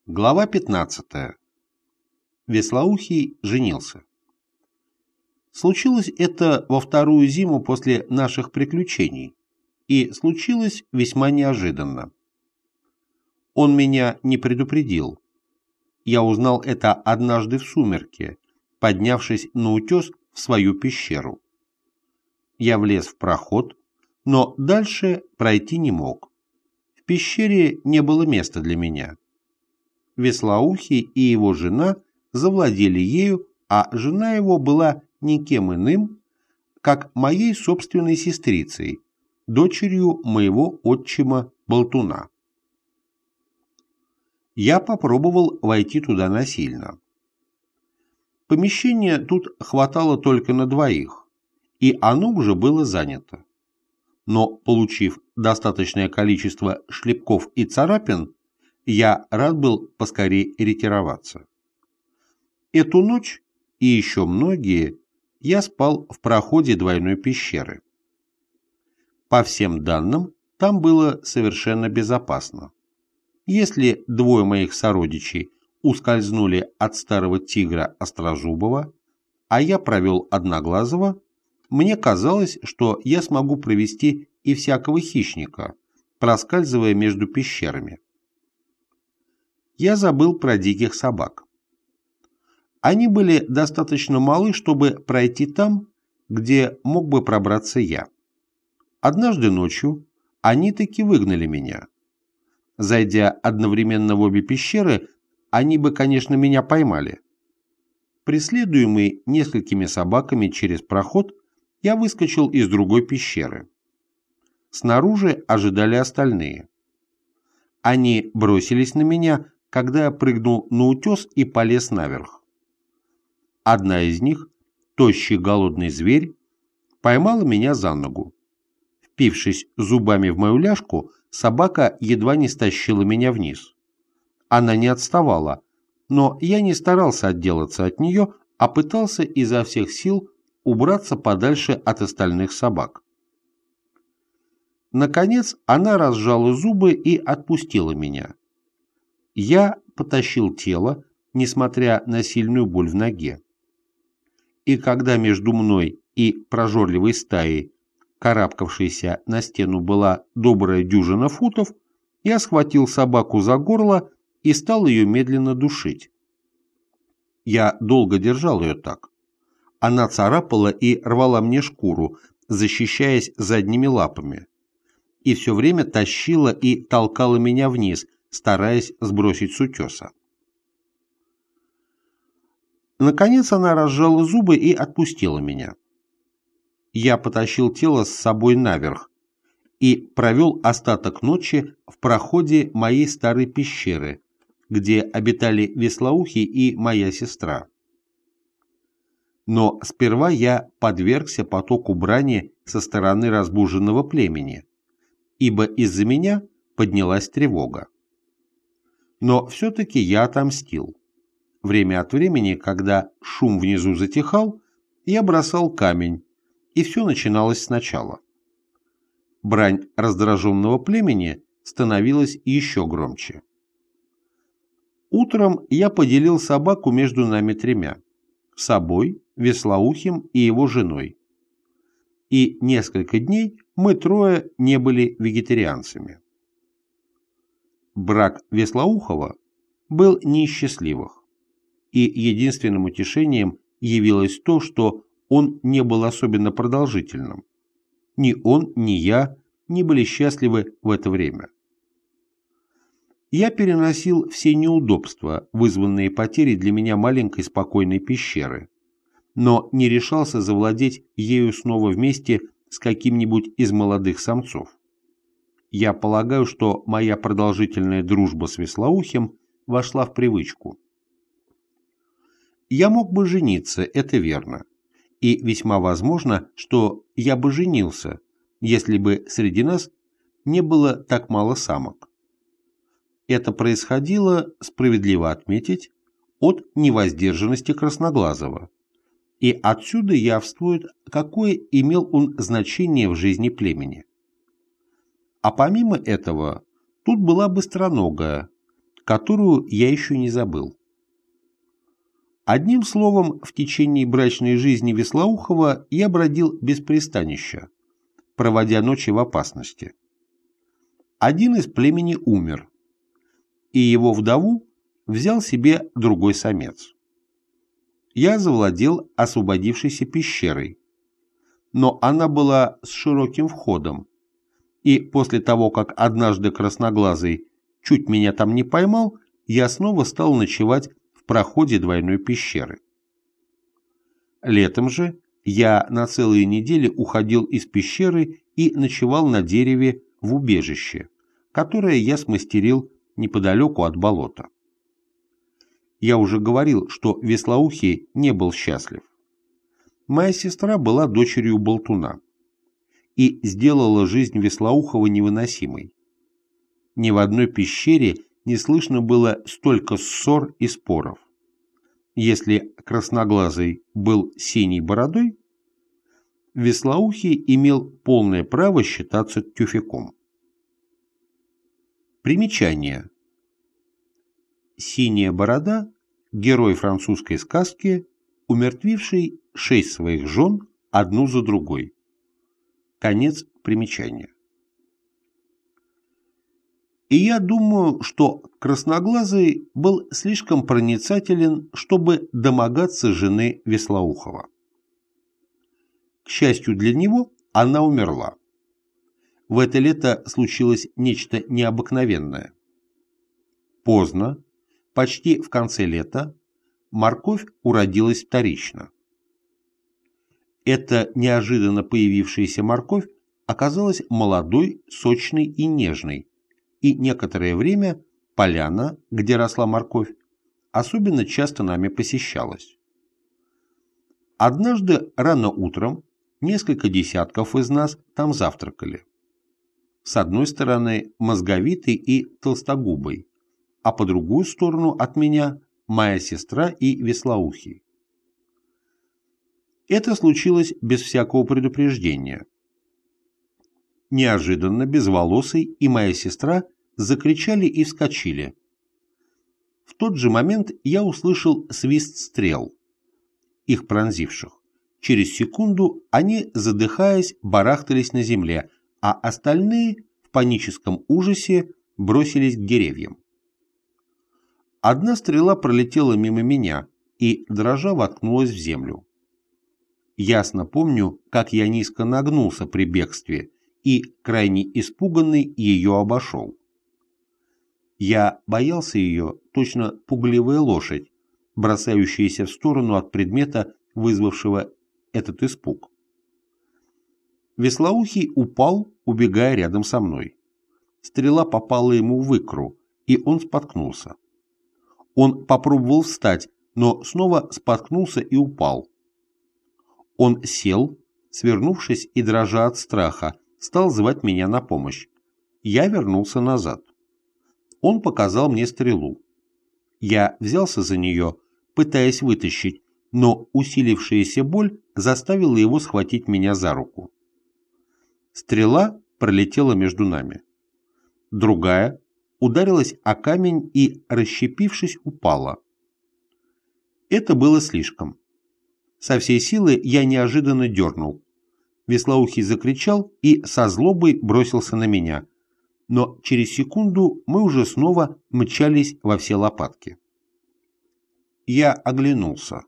Глава 15. Веслоухий женился. Случилось это во вторую зиму после наших приключений, и случилось весьма неожиданно. Он меня не предупредил. Я узнал это однажды в сумерки, поднявшись на утес в свою пещеру. Я влез в проход, но дальше пройти не мог. В пещере не было места для меня. Веслоухий и его жена завладели ею, а жена его была никем иным, как моей собственной сестрицей, дочерью моего отчима Болтуна. Я попробовал войти туда насильно. Помещения тут хватало только на двоих, и оно уже было занято. Но, получив достаточное количество шлепков и царапин, я рад был поскорее ретироваться. Эту ночь и еще многие я спал в проходе двойной пещеры. По всем данным, там было совершенно безопасно. Если двое моих сородичей ускользнули от старого тигра Острозубова, а я провел Одноглазого, мне казалось, что я смогу провести и всякого хищника, проскальзывая между пещерами. Я забыл про диких собак. Они были достаточно малы, чтобы пройти там, где мог бы пробраться я. Однажды ночью они таки выгнали меня. Зайдя одновременно в обе пещеры, они бы, конечно, меня поймали. Преследуемый несколькими собаками через проход, я выскочил из другой пещеры. Снаружи ожидали остальные. Они бросились на меня, когда я прыгнул на утес и полез наверх. Одна из них, тощий голодный зверь, поймала меня за ногу. Впившись зубами в мою ляжку, собака едва не стащила меня вниз. Она не отставала, но я не старался отделаться от нее, а пытался изо всех сил убраться подальше от остальных собак. Наконец она разжала зубы и отпустила меня. Я потащил тело, несмотря на сильную боль в ноге. И когда между мной и прожорливой стаей, карабкавшейся на стену, была добрая дюжина футов, я схватил собаку за горло и стал ее медленно душить. Я долго держал ее так. Она царапала и рвала мне шкуру, защищаясь задними лапами, и все время тащила и толкала меня вниз, стараясь сбросить с утеса. Наконец она разжала зубы и отпустила меня. Я потащил тело с собой наверх и провел остаток ночи в проходе моей старой пещеры, где обитали Веслоухий и моя сестра. Но сперва я подвергся потоку брани со стороны разбуженного племени, ибо из-за меня поднялась тревога. Но все-таки я отомстил. Время от времени, когда шум внизу затихал, я бросал камень, и все начиналось сначала. Брань раздраженного племени становилась еще громче. Утром я поделил собаку между нами тремя – собой, Веслоухим и его женой. И несколько дней мы трое не были вегетарианцами. Брак Веслоухова был не из счастливых, и единственным утешением явилось то, что он не был особенно продолжительным. Ни он, ни я не были счастливы в это время. Я переносил все неудобства, вызванные потерей для меня маленькой спокойной пещеры, но не решался завладеть ею снова вместе с каким-нибудь из молодых самцов. Я полагаю, что моя продолжительная дружба с Веслоухим вошла в привычку. Я мог бы жениться, это верно, и весьма возможно, что я бы женился, если бы среди нас не было так мало самок. Это происходило, справедливо отметить, от невоздержанности Красноглазого, и отсюда явствует, какое имел он значение в жизни племени. А помимо этого, тут была быстроногая, которую я еще не забыл. Одним словом, в течение брачной жизни Вислоухова я бродил без пристанища, проводя ночи в опасности. Один из племени умер, и его вдову взял себе другой самец. Я завладел освободившейся пещерой, но она была с широким входом, и после того, как однажды Красноглазый чуть меня там не поймал, я снова стал ночевать в проходе двойной пещеры. Летом же я на целые недели уходил из пещеры и ночевал на дереве в убежище, которое я смастерил неподалеку от болота. Я уже говорил, что Вислоухий не был счастлив. Моя сестра была дочерью болтуна и сделала жизнь Вислоухова невыносимой. Ни в одной пещере не слышно было столько ссор и споров. Если Красноглазый был синей бородой, Вислоухий имел полное право считаться тюфяком. Примечание. Синяя борода – герой французской сказки, умертвивший 6 своих жен одну за другой. Конец примечания. И я думаю, что Красноглазый был слишком проницателен, чтобы домогаться жены Вислоухова. К счастью для него, она умерла. В это лето случилось нечто необыкновенное. Поздно, почти в конце лета, морковь уродилась вторично. Эта неожиданно появившаяся морковь оказалась молодой, сочной и нежной, и некоторое время поляна, где росла морковь, особенно часто нами посещалась. Однажды рано утром несколько десятков из нас там завтракали. С одной стороны Мозговитый и Толстогубый, а по другую сторону от меня моя сестра и Вислоухий. Это случилось без всякого предупреждения. Неожиданно Безволосый и моя сестра закричали и вскочили. В тот же момент я услышал свист стрел, их пронзивших. Через секунду они, задыхаясь, барахтались на земле, а остальные в паническом ужасе бросились к деревьям. Одна стрела пролетела мимо меня и, дрожа, воткнулась в землю. Ясно помню, как я низко нагнулся при бегстве и, крайне испуганный, ее обошел. Я боялся ее, точно пугливая лошадь, бросающаяся в сторону от предмета, вызвавшего этот испуг. Вислоухий упал, убегая рядом со мной. Стрела попала ему в икру, и он споткнулся. Он попробовал встать, но снова споткнулся и упал. Он сел, свернувшись и дрожа от страха, стал звать меня на помощь. Я вернулся назад. Он показал мне стрелу. Я взялся за нее, пытаясь вытащить, но усилившаяся боль заставила его схватить меня за руку. Стрела пролетела между нами. Другая ударилась о камень и, расщепившись, упала. Это было слишком. Со всей силы я неожиданно дернул. Вислоухий закричал и со злобой бросился на меня, но через секунду мы уже снова мчались во все лопатки. Я оглянулся.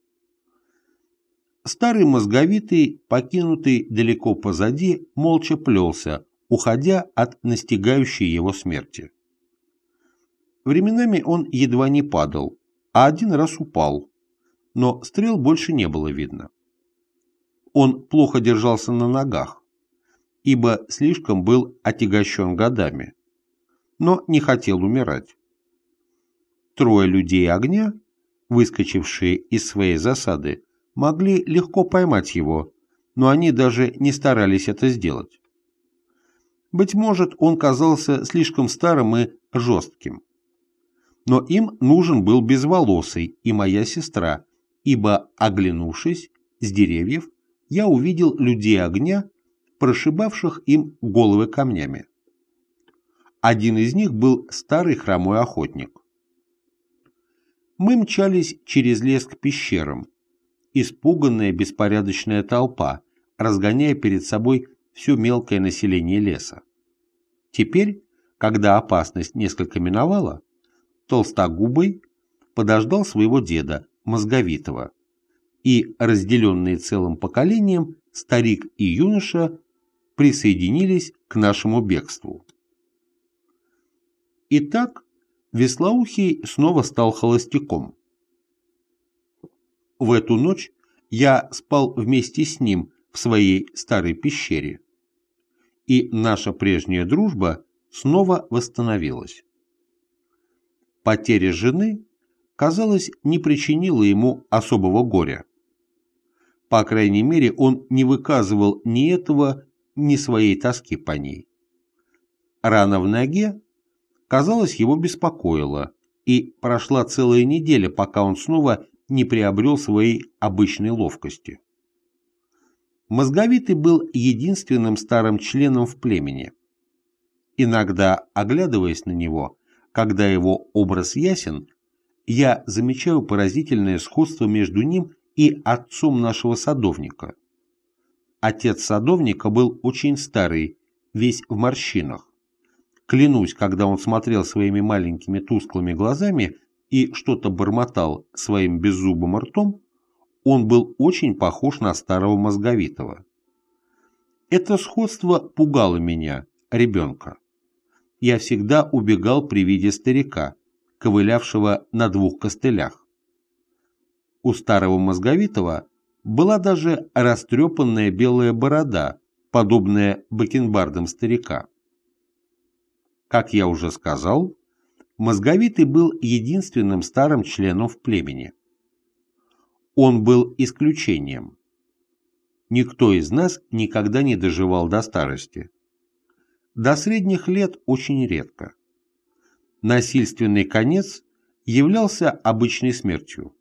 Старый Мозговитый, покинутый далеко позади, молча плелся, уходя от настигающей его смерти. Временами он едва не падал, а один раз упал, но стрел больше не было видно. Он плохо держался на ногах, ибо слишком был отягощен годами, но не хотел умирать. Трое людей огня, выскочившие из своей засады, могли легко поймать его, но они даже не старались это сделать. Быть может, он казался слишком старым и жестким. Но им нужен был Безволосый и моя сестра, ибо, оглянувшись с деревьев, я увидел людей огня, прошибавших им головы камнями. Один из них был старый хромой охотник. Мы мчались через лес к пещерам, испуганная беспорядочная толпа, разгоняя перед собой все мелкое население леса. Теперь, когда опасность несколько миновала, Толстогубый подождал своего деда, Мозговитого, и, разделенные целым поколением, старик и юноша присоединились к нашему бегству. Итак, Вислоухий снова стал холостяком. В эту ночь я спал вместе с ним в своей старой пещере, и наша прежняя дружба снова восстановилась. Потеря жены, казалось, не причинила ему особого горя. По крайней мере, он не выказывал ни этого, ни своей тоски по ней. Рана в ноге, казалось, его беспокоила, и прошла целая неделя, пока он снова не приобрел своей обычной ловкости. Мозговитый был единственным старым членом в племени. Иногда, оглядываясь на него, когда его образ ясен, я замечаю поразительное сходство между ним и отцом нашего садовника. Отец садовника был очень старый, весь в морщинах. Клянусь, когда он смотрел своими маленькими тусклыми глазами и что-то бормотал своим беззубым ртом, он был очень похож на старого Мозговитого. Это сходство пугало меня, ребенка. Я всегда убегал при виде старика, ковылявшего на двух костылях. У старого Мозговитого была даже растрепанная белая борода, подобная бакенбардам старика. Как я уже сказал, Мозговитый был единственным старым членом в племени. Он был исключением. Никто из нас никогда не доживал до старости. До средних лет очень редко. Насильственный конец являлся обычной смертью.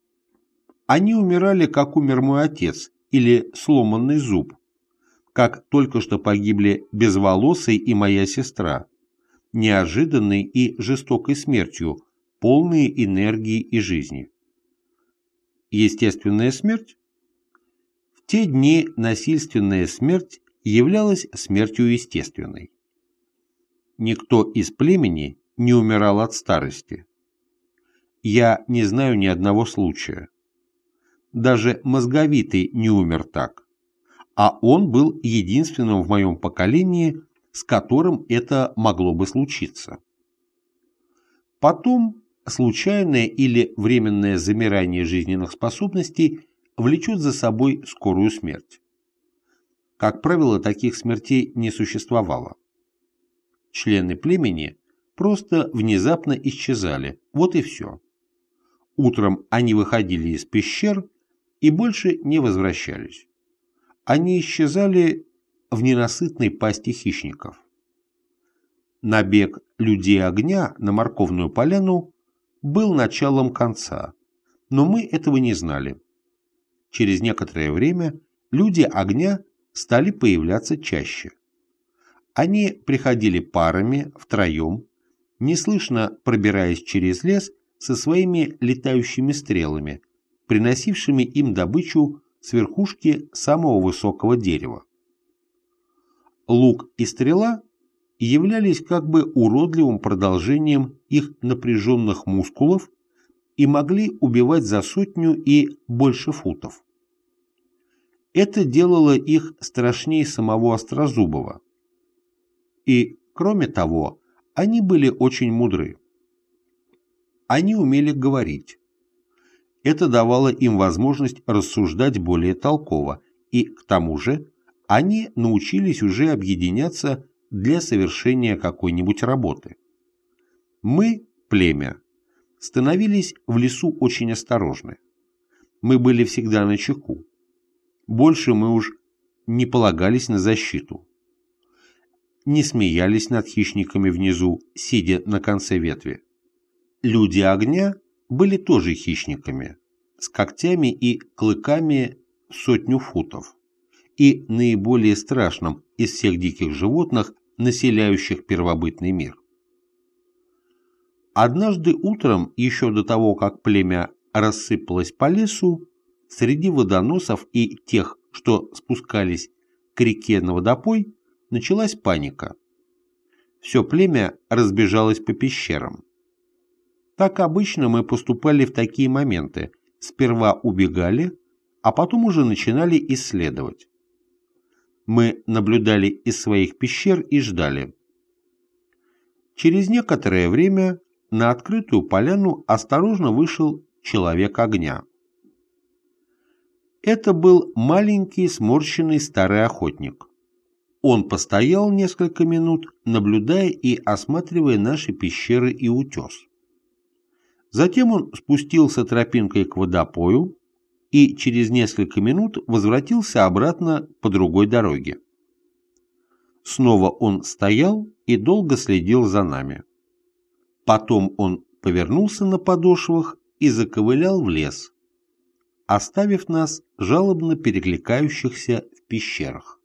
Они умирали, как умер мой отец, или сломанный зуб, как только что погибли Безволосый и моя сестра, неожиданной и жестокой смертью, полные энергии и жизни. Естественная смерть? В те дни насильственная смерть являлась смертью естественной. Никто из племени не умирал от старости. Я не знаю ни одного случая. Даже Мозговитый не умер так, а он был единственным в моем поколении, с которым это могло бы случиться. Потом случайное или временное замирание жизненных способностей влечет за собой скорую смерть. Как правило, таких смертей не существовало. Члены племени просто внезапно исчезали, вот и все. Утром они выходили из пещер и больше не возвращались. Они исчезали в ненасытной пасти хищников. Набег людей огня на морковную поляну был началом конца, но мы этого не знали. Через некоторое время люди огня стали появляться чаще. Они приходили парами, втроем, неслышно пробираясь через лес со своими летающими стрелами, приносившими им добычу с верхушки самого высокого дерева. Лук и стрела являлись как бы уродливым продолжением их напряженных мускулов и могли убивать за 100 и больше футов. Это делало их страшнее самого Острозубого. И, кроме того, они были очень мудры. Они умели говорить. Это давало им возможность рассуждать более толково, и, к тому же, они научились уже объединяться для совершения какой-нибудь работы. Мы, племя, становились в лесу очень осторожны. Мы были всегда начеку. Больше мы уж не полагались на защиту. Не смеялись над хищниками внизу, сидя на конце ветви. Люди огня были тоже хищниками, с когтями и клыками в 100 футов, и наиболее страшным из всех диких животных населяющих первобытный мир. Однажды утром, еще до того, как племя рассыпалось по лесу, среди водоносов и тех, что спускались к реке на водопой, началась паника. Все племя разбежалось по пещерам. Так обычно мы поступали в такие моменты. Сперва убегали, а потом уже начинали исследовать. Мы наблюдали из своих пещер и ждали. Через некоторое время на открытую поляну осторожно вышел человек огня. Это был маленький сморщенный старый охотник. Он постоял несколько минут, наблюдая и осматривая наши пещеры и утес. Затем он спустился тропинкой к водопою и через несколько минут возвратился обратно по другой дороге. Снова он стоял и долго следил за нами. Потом он повернулся на подошвах и заковылял в лес, оставив нас жалобно перекликающихся в пещерах.